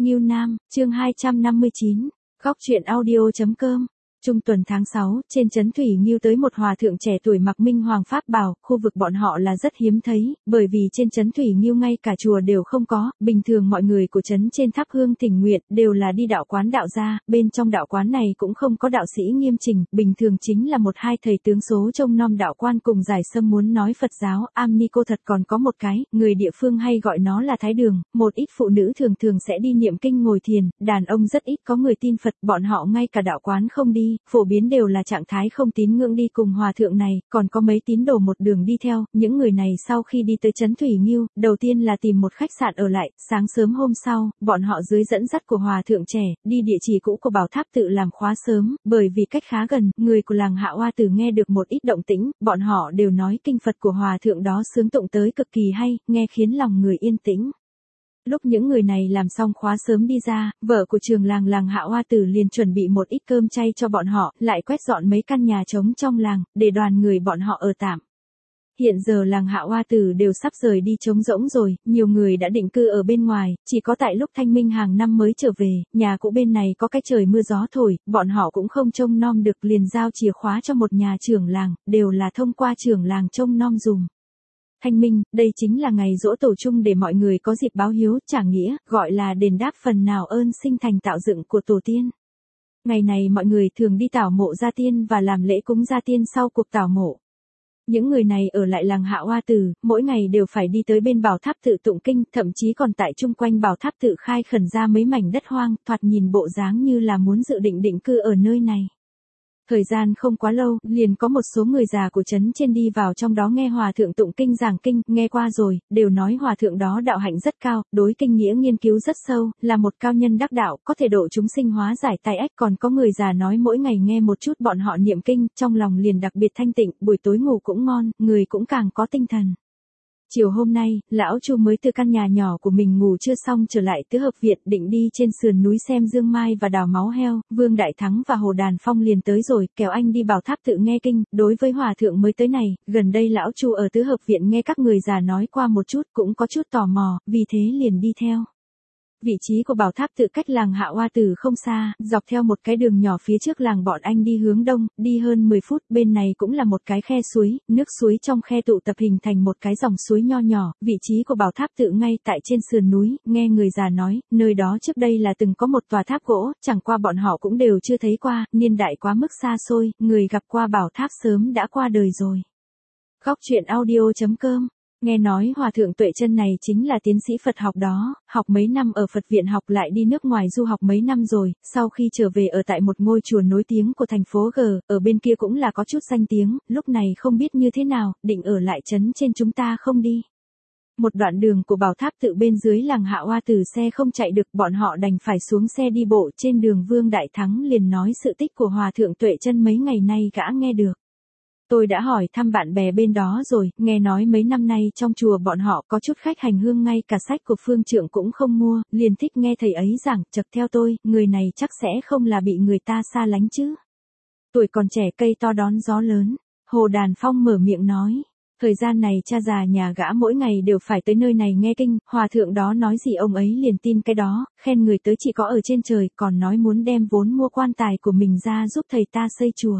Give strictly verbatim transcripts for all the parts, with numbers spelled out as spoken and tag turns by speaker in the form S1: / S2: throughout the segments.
S1: Ngưu Nam, chương hai trăm năm mươi chín, góc truyện audio chấm com. Trung tuần tháng sáu, trên trấn Thủy Nghiêu tới một hòa thượng trẻ tuổi mặc minh hoàng pháp bào, khu vực bọn họ là rất hiếm thấy, bởi vì trên trấn Thủy Nghiêu ngay cả chùa đều không có, bình thường mọi người của trấn trên thắp hương thỉnh nguyện đều là đi đạo quán đạo gia, bên trong đạo quán này cũng không có đạo sĩ nghiêm chỉnh, bình thường chính là một hai thầy tướng số trông nom đạo quan cùng giải sâm muốn nói Phật giáo, am ni cô thật còn có một cái, người địa phương hay gọi nó là thái đường, một ít phụ nữ thường thường sẽ đi niệm kinh ngồi thiền, đàn ông rất ít có người tin Phật, bọn họ ngay cả đạo quán không đi, phổ biến đều là trạng thái không tín ngưỡng đi cùng hòa thượng này, còn có mấy tín đồ một đường đi theo, những người này sau khi đi tới trấn Thủy Nghiêu, đầu tiên là tìm một khách sạn ở lại, sáng sớm hôm sau, bọn họ dưới dẫn dắt của hòa thượng trẻ, đi địa chỉ cũ của bảo tháp tự làm khóa sớm, bởi vì cách khá gần, người của làng Hạ Hoa Tử nghe được một ít động tĩnh, bọn họ đều nói kinh Phật của hòa thượng đó sướng tụng tới cực kỳ hay, nghe khiến lòng người yên tĩnh. Lúc những người này làm xong khóa sớm đi ra, vợ của trường làng làng Hạ Hoa Tử liền chuẩn bị một ít cơm chay cho bọn họ, lại quét dọn mấy căn nhà trống trong làng, để đoàn người bọn họ ở tạm. Hiện giờ làng Hạ Hoa Tử đều sắp rời đi trống rỗng rồi, nhiều người đã định cư ở bên ngoài, chỉ có tại lúc thanh minh hàng năm mới trở về, nhà cũ bên này có cái trời mưa gió thổi, bọn họ cũng không trông nom được liền giao chìa khóa cho một nhà trưởng làng, đều là thông qua trưởng làng trông nom dùm. Thanh minh, đây chính là ngày giỗ tổ chung để mọi người có dịp báo hiếu, trả nghĩa, gọi là đền đáp phần nào ơn sinh thành tạo dựng của tổ tiên. Ngày này mọi người thường đi tảo mộ gia tiên và làm lễ cúng gia tiên sau cuộc tảo mộ. Những người này ở lại làng Hạ Hoa Tử, mỗi ngày đều phải đi tới bên bảo tháp tự tụng kinh, thậm chí còn tại chung quanh bảo tháp tự khai khẩn ra mấy mảnh đất hoang, thoạt nhìn bộ dáng như là muốn dự định định cư ở nơi này. Thời gian không quá lâu, liền có một số người già của trấn trên đi vào trong đó nghe hòa thượng tụng kinh giảng kinh, nghe qua rồi, đều nói hòa thượng đó đạo hạnh rất cao, đối kinh nghĩa nghiên cứu rất sâu, là một cao nhân đắc đạo, có thể độ chúng sinh hóa giải tai ách, còn có người già nói mỗi ngày nghe một chút bọn họ niệm kinh, trong lòng liền đặc biệt thanh tịnh, buổi tối ngủ cũng ngon, người cũng càng có tinh thần. Chiều hôm nay, lão Chu mới từ căn nhà nhỏ của mình ngủ chưa xong trở lại tứ hợp viện định đi trên sườn núi xem dương mai và đào máu heo, Vương Đại Thắng và Hồ Đàn Phong liền tới rồi, kéo anh đi bảo tháp tự nghe kinh, đối với hòa thượng mới tới này, gần đây lão Chu ở tứ hợp viện nghe các người già nói qua một chút cũng có chút tò mò, vì thế liền đi theo. Vị trí của bảo tháp tự cách làng Hạ Hoa Tử không xa, dọc theo một cái đường nhỏ phía trước làng bọn anh đi hướng đông, đi hơn mười phút, bên này cũng là một cái khe suối, nước suối trong khe tụ tập hình thành một cái dòng suối nho nhỏ, vị trí của bảo tháp tự ngay tại trên sườn núi, nghe người già nói, nơi đó trước đây là từng có một tòa tháp gỗ, chẳng qua bọn họ cũng đều chưa thấy qua, niên đại quá mức xa xôi, người gặp qua bảo tháp sớm đã qua đời rồi. Góc truyện audio chấm com. Nghe nói hòa thượng Tuệ Chân này chính là tiến sĩ Phật học đó, học mấy năm ở Phật viện học lại đi nước ngoài du học mấy năm rồi, sau khi trở về ở tại một ngôi chùa nổi tiếng của thành phố G, ở bên kia cũng là có chút danh tiếng, lúc này không biết như thế nào, định ở lại trấn trên chúng ta không đi. Một đoạn đường của bảo tháp tự bên dưới làng Hạ Hoa Tử xe không chạy được, bọn họ đành phải xuống xe đi bộ trên đường. Vương Đại Thắng liền nói sự tích của hòa thượng Tuệ Chân mấy ngày nay gã nghe được. Tôi đã hỏi thăm bạn bè bên đó rồi, nghe nói mấy năm nay trong chùa bọn họ có chút khách hành hương ngay cả sách của phương trượng cũng không mua, liền thích nghe thầy ấy giảng, chật theo tôi, người này chắc sẽ không là bị người ta xa lánh chứ. Tuổi còn trẻ cây to đón gió lớn, Hồ Đàn Phong mở miệng nói. Thời gian này cha già nhà gã mỗi ngày đều phải tới nơi này nghe kinh, hòa thượng đó nói gì ông ấy liền tin cái đó, khen người tới chỉ có ở trên trời, còn nói muốn đem vốn mua quan tài của mình ra giúp thầy ta xây chùa.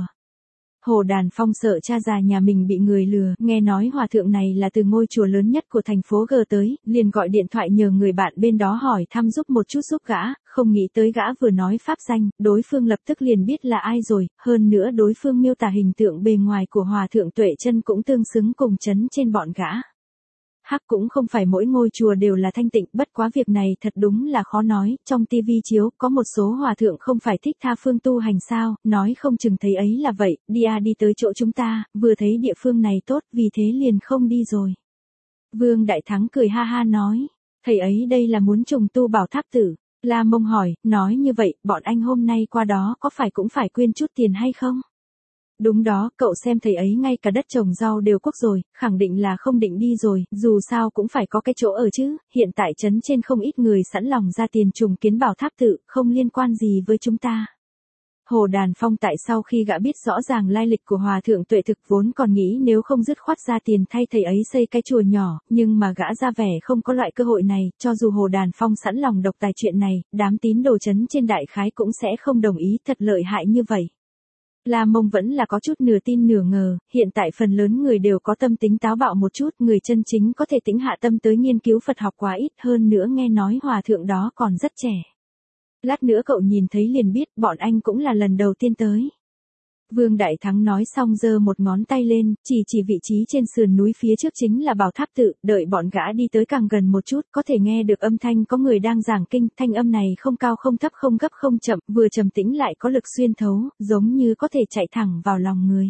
S1: Hồ Đàn Phong sợ cha già nhà mình bị người lừa, nghe nói hòa thượng này là từ ngôi chùa lớn nhất của thành phố G tới, liền gọi điện thoại nhờ người bạn bên đó hỏi thăm giúp một chút giúp gã, không nghĩ tới gã vừa nói pháp danh, đối phương lập tức liền biết là ai rồi, hơn nữa đối phương miêu tả hình tượng bề ngoài của hòa thượng Tuệ Chân cũng tương xứng cùng chấn trên bọn gã. Hắc cũng không phải mỗi ngôi chùa đều là thanh tịnh, bất quá việc này thật đúng là khó nói, trong tivi chiếu, có một số hòa thượng không phải thích tha phương tu hành sao, nói không chừng thấy ấy là vậy, đi à đi tới chỗ chúng ta, vừa thấy địa phương này tốt, vì thế liền không đi rồi. Vương Đại Thắng cười ha ha nói, thầy ấy đây là muốn trùng tu bảo tháp tử. La Mông hỏi, nói như vậy, bọn anh hôm nay qua đó có phải cũng phải quyên chút tiền hay không? Đúng đó, cậu xem thầy ấy ngay cả đất trồng rau đều quốc rồi, khẳng định là không định đi rồi, dù sao cũng phải có cái chỗ ở chứ, hiện tại trấn trên không ít người sẵn lòng ra tiền trùng kiến bảo tháp tự, không liên quan gì với chúng ta. Hồ Đàn Phong tại sau khi gã biết rõ ràng lai lịch của hòa thượng Tuệ Thực vốn còn nghĩ nếu không dứt khoát ra tiền thay thầy ấy xây cái chùa nhỏ, nhưng mà gã ra vẻ không có loại cơ hội này, cho dù Hồ Đàn Phong sẵn lòng độc tài chuyện này, đám tín đồ chấn trên đại khái cũng sẽ không đồng ý, thật lợi hại như vậy. La Mông vẫn là có chút nửa tin nửa ngờ, hiện tại phần lớn người đều có tâm tính táo bạo một chút, người chân chính có thể tĩnh hạ tâm tới nghiên cứu Phật học quá ít, hơn nữa nghe nói hòa thượng đó còn rất trẻ. Lát nữa cậu nhìn thấy liền biết, bọn anh cũng là lần đầu tiên tới. Vương Đại Thắng nói xong giơ một ngón tay lên, chỉ chỉ vị trí trên sườn núi phía trước chính là Bảo Tháp Tự, đợi bọn gã đi tới càng gần một chút, có thể nghe được âm thanh có người đang giảng kinh, thanh âm này không cao không thấp không gấp không chậm, vừa trầm tĩnh lại có lực xuyên thấu, giống như có thể chạy thẳng vào lòng người.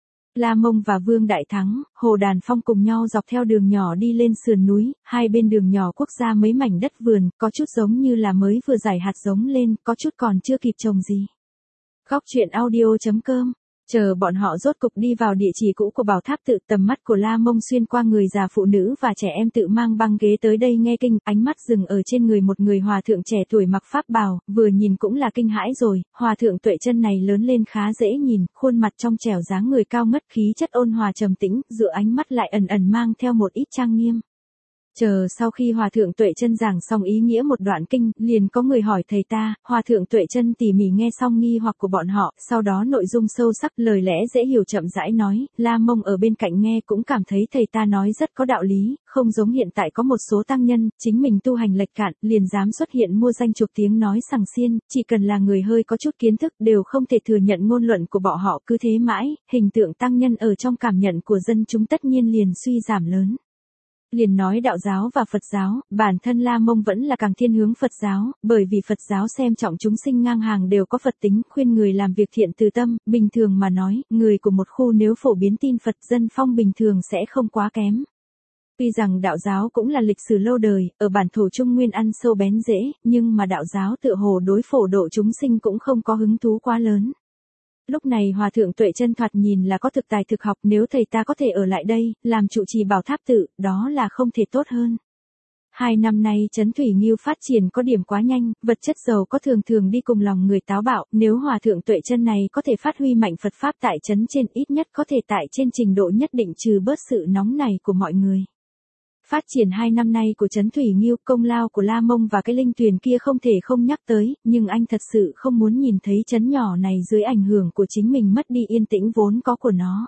S1: La Mông và Vương Đại Thắng, Hồ Đàn Phong cùng nhau dọc theo đường nhỏ đi lên sườn núi, hai bên đường nhỏ quốc gia mấy mảnh đất vườn, có chút giống như là mới vừa rải hạt giống lên, có chút còn chưa kịp trồng gì. Góc chuyện audio chấm com. Chờ bọn họ rốt cục đi vào địa chỉ cũ của Bảo Tháp Tự, tầm mắt của La Mông xuyên qua người già phụ nữ và trẻ em tự mang băng ghế tới đây nghe kinh, ánh mắt dừng ở trên người một người hòa thượng trẻ tuổi mặc pháp bào, vừa nhìn cũng là kinh hãi rồi, hòa thượng Tuệ Chân này lớn lên khá dễ nhìn, khuôn mặt trong trẻo dáng người cao ngất, khí chất ôn hòa trầm tĩnh, giữa ánh mắt lại ẩn ẩn mang theo một ít trang nghiêm. Chờ sau khi hòa thượng Tuệ Chân giảng xong ý nghĩa một đoạn kinh, liền có người hỏi thầy ta, hòa thượng Tuệ Chân tỉ mỉ nghe xong nghi hoặc của bọn họ, sau đó nội dung sâu sắc, lời lẽ dễ hiểu chậm rãi nói, La Mông ở bên cạnh nghe cũng cảm thấy thầy ta nói rất có đạo lý, không giống hiện tại có một số tăng nhân, chính mình tu hành lệch cạn, liền dám xuất hiện mua danh chuộc tiếng nói sằng xiên, chỉ cần là người hơi có chút kiến thức đều không thể thừa nhận ngôn luận của bọn họ, cứ thế mãi, hình tượng tăng nhân ở trong cảm nhận của dân chúng tất nhiên liền suy giảm lớn. Liền nói đạo giáo và Phật giáo, bản thân La Mông vẫn là càng thiên hướng Phật giáo, bởi vì Phật giáo xem trọng chúng sinh ngang hàng đều có Phật tính, khuyên người làm việc thiện từ tâm, bình thường mà nói, người của một khu nếu phổ biến tin Phật dân phong bình thường sẽ không quá kém. Tuy rằng đạo giáo cũng là lịch sử lâu đời, ở bản thổ Trung Nguyên ăn sâu bén rễ, nhưng mà đạo giáo tựa hồ đối phổ độ chúng sinh cũng không có hứng thú quá lớn. Lúc này hòa thượng Tuệ Chân thoạt nhìn là có thực tài thực học, nếu thầy ta có thể ở lại đây, làm trụ trì Bảo Tháp Tự, đó là không thể tốt hơn. Hai năm nay Trấn Thủy Nghiêu phát triển có điểm quá nhanh, vật chất giàu có thường thường đi cùng lòng người táo bạo, nếu hòa thượng Tuệ Chân này có thể phát huy mạnh Phật Pháp tại Trấn trên, ít nhất có thể tại trên trình độ nhất định trừ bớt sự nóng này của mọi người. Phát triển hai năm nay của Trấn Thủy Nghiêu, công lao của La Mông và cái linh tuyền kia không thể không nhắc tới, nhưng anh thật sự không muốn nhìn thấy trấn nhỏ này dưới ảnh hưởng của chính mình mất đi yên tĩnh vốn có của nó.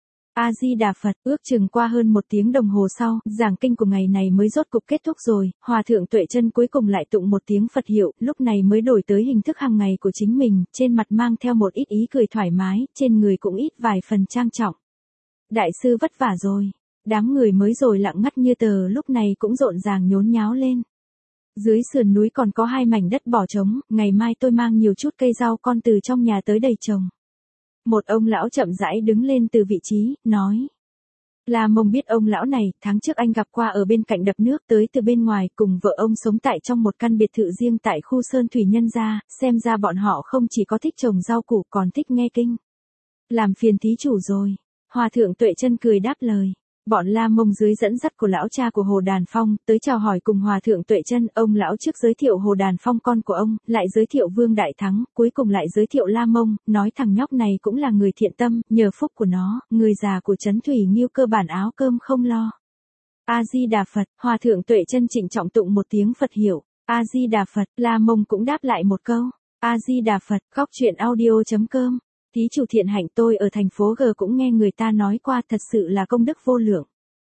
S1: A Di Đà Phật, ước chừng qua hơn một tiếng đồng hồ sau, giảng kinh của ngày này mới rốt cục kết thúc rồi, hòa thượng Tuệ Chân cuối cùng lại tụng một tiếng Phật hiệu, lúc này mới đổi tới hình thức hàng ngày của chính mình, trên mặt mang theo một ít ý cười thoải mái, trên người cũng ít vài phần trang trọng. Đại sư vất vả rồi. Đám người mới rồi lặng ngắt như tờ lúc này cũng rộn ràng nhốn nháo lên. Dưới sườn núi còn có hai mảnh đất bỏ trống, ngày mai tôi mang nhiều chút cây rau con từ trong nhà tới đầy trồng. Một ông lão chậm rãi đứng lên từ vị trí, nói. La Mông biết ông lão này, tháng trước anh gặp qua ở bên cạnh đập nước tới từ bên ngoài, cùng vợ ông sống tại trong một căn biệt thự riêng tại khu Sơn Thủy Nhân gia, xem ra bọn họ không chỉ có thích trồng rau củ còn thích nghe kinh. Làm phiền thí chủ rồi. Hòa thượng Tuệ Chân cười đáp lời. Bọn La Mông dưới dẫn dắt của lão cha của Hồ Đàn Phong, tới chào hỏi cùng hòa thượng Tuệ Chân, ông lão trước giới thiệu Hồ Đàn Phong con của ông, lại giới thiệu Vương Đại Thắng, cuối cùng lại giới thiệu La Mông, nói thằng nhóc này cũng là người thiện tâm, nhờ phúc của nó, người già của Trấn Thủy Nghiêu cơ bản áo cơm không lo. A Di Đà Phật, hòa thượng Tuệ Chân trịnh trọng tụng một tiếng Phật hiệu. A Di Đà Phật, La Mông cũng đáp lại một câu. A Di Đà Phật, góc chuyện audio chấm com. Thí chủ thiện hạnh, tôi ở thành phố G cũng nghe người ta nói qua, thật sự là công đức vô lượng.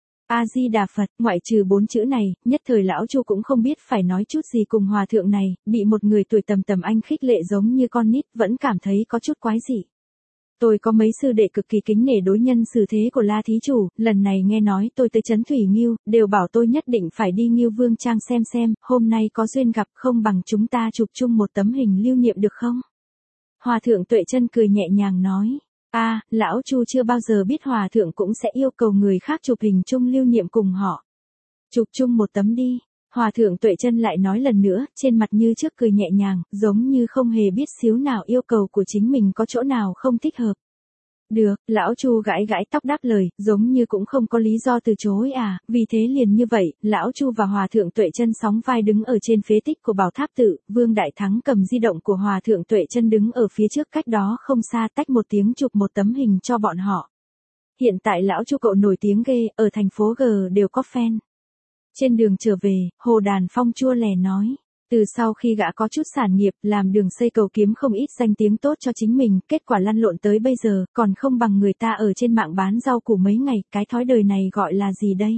S1: A Di Đà Phật, ngoại trừ bốn chữ này, nhất thời lão Chu cũng không biết phải nói chút gì cùng hòa thượng này, bị một người tuổi tầm tầm anh khích lệ giống như con nít, vẫn cảm thấy có chút quái dị. Tôi có mấy sư đệ cực kỳ kính nể đối nhân xử thế của La thí chủ, lần này nghe nói tôi tới Trấn Thủy Nghiêu, đều bảo tôi nhất định phải đi Nghiêu Vương Trang xem xem, hôm nay có duyên gặp, không bằng chúng ta chụp chung một tấm hình lưu niệm được không? Hòa thượng Tuệ Chân cười nhẹ nhàng nói, a, à, lão Chu chưa bao giờ biết hòa thượng cũng sẽ yêu cầu người khác chụp hình chung lưu niệm cùng họ. Chụp chung một tấm đi. Hòa thượng Tuệ Chân lại nói lần nữa, trên mặt như trước cười nhẹ nhàng, giống như không hề biết xíu nào yêu cầu của chính mình có chỗ nào không thích hợp. Được, lão Chu gãi gãi tóc đáp lời, giống như cũng không có lý do từ chối à, vì thế liền như vậy, lão Chu và Hòa thượng Tuệ Chân sóng vai đứng ở trên phế tích của Bảo Tháp tự, Vương Đại Thắng cầm di động của Hòa thượng Tuệ Chân đứng ở phía trước cách đó không xa tách một tiếng chụp một tấm hình cho bọn họ. Hiện tại lão Chu cậu nổi tiếng ghê, ở thành phố G đều có fan. Trên đường trở về, Hồ Đàn Phong chua lè nói. Từ sau khi gã có chút sản nghiệp, làm đường xây cầu kiếm không ít danh tiếng tốt cho chính mình, kết quả lăn lộn tới bây giờ, còn không bằng người ta ở trên mạng bán rau củ mấy ngày, cái thói đời này gọi là gì đây?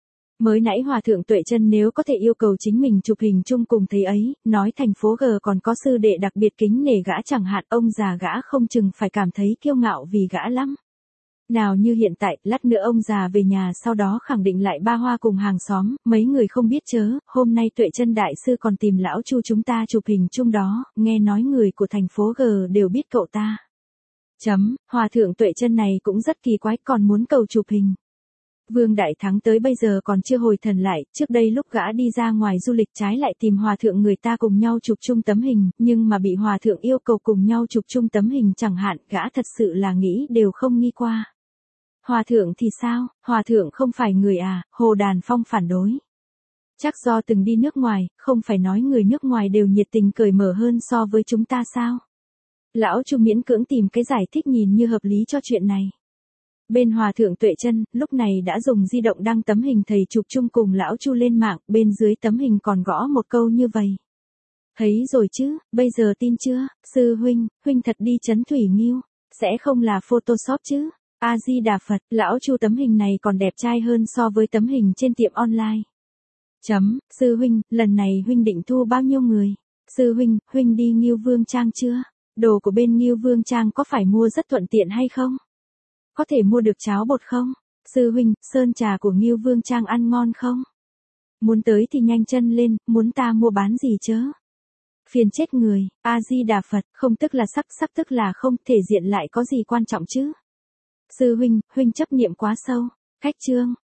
S1: Mới nãy Hòa thượng Tuệ Chân nếu có thể yêu cầu chính mình chụp hình chung cùng thầy ấy, nói thành phố G còn có sư đệ đặc biệt kính nể gã chẳng hạn, ông già gã không chừng phải cảm thấy kiêu ngạo vì gã lắm. Nào như hiện tại, lát nữa ông già về nhà sau đó khẳng định lại ba hoa cùng hàng xóm, mấy người không biết chớ, hôm nay Tuệ Chân đại sư còn tìm lão Chu chúng ta chụp hình chung đó, nghe nói người của thành phố G đều biết cậu ta. Chấm, Hòa thượng Tuệ Chân này cũng rất kỳ quái còn muốn cầu chụp hình. Vương Đại Thắng tới bây giờ còn chưa hồi thần lại, trước đây lúc gã đi ra ngoài du lịch trái lại tìm Hòa thượng người ta cùng nhau chụp chung tấm hình, nhưng mà bị Hòa thượng yêu cầu cùng nhau chụp chung tấm hình chẳng hạn, gã thật sự là nghĩ đều không nghi qua. Hòa thượng thì sao, Hòa thượng không phải người à, Hồ Đàn Phong phản đối. Chắc do từng đi nước ngoài, không phải nói người nước ngoài đều nhiệt tình cởi mở hơn so với chúng ta sao? Lão Chu miễn cưỡng tìm cái giải thích nhìn như hợp lý cho chuyện này. Bên Hòa thượng Tuệ Chân, lúc này đã dùng di động đăng tấm hình thầy chụp chung cùng lão Chu lên mạng, bên dưới tấm hình còn gõ một câu như vậy. Thấy rồi chứ, bây giờ tin chưa, sư huynh, huynh thật đi trấn Thủy Nghiêu, sẽ không là Photoshop chứ? A-di-đà Phật, lão Chu tấm hình này còn đẹp trai hơn so với tấm hình trên tiệm online. Chấm, sư huynh, lần này huynh định thu bao nhiêu người? Sư huynh, huynh đi Nghiêu Vương Trang chưa? Đồ của bên Nghiêu Vương Trang có phải mua rất thuận tiện hay không? Có thể mua được cháo bột không? Sư huynh, sơn trà của Nghiêu Vương Trang ăn ngon không? Muốn tới thì nhanh chân lên, muốn ta mua bán gì chớ? Phiền chết người, A-di-đà Phật, không tức là sắc, sắc tức là không, thể diện lại có gì quan trọng chứ? Sư huynh, huynh chấp niệm quá sâu. Khách chương,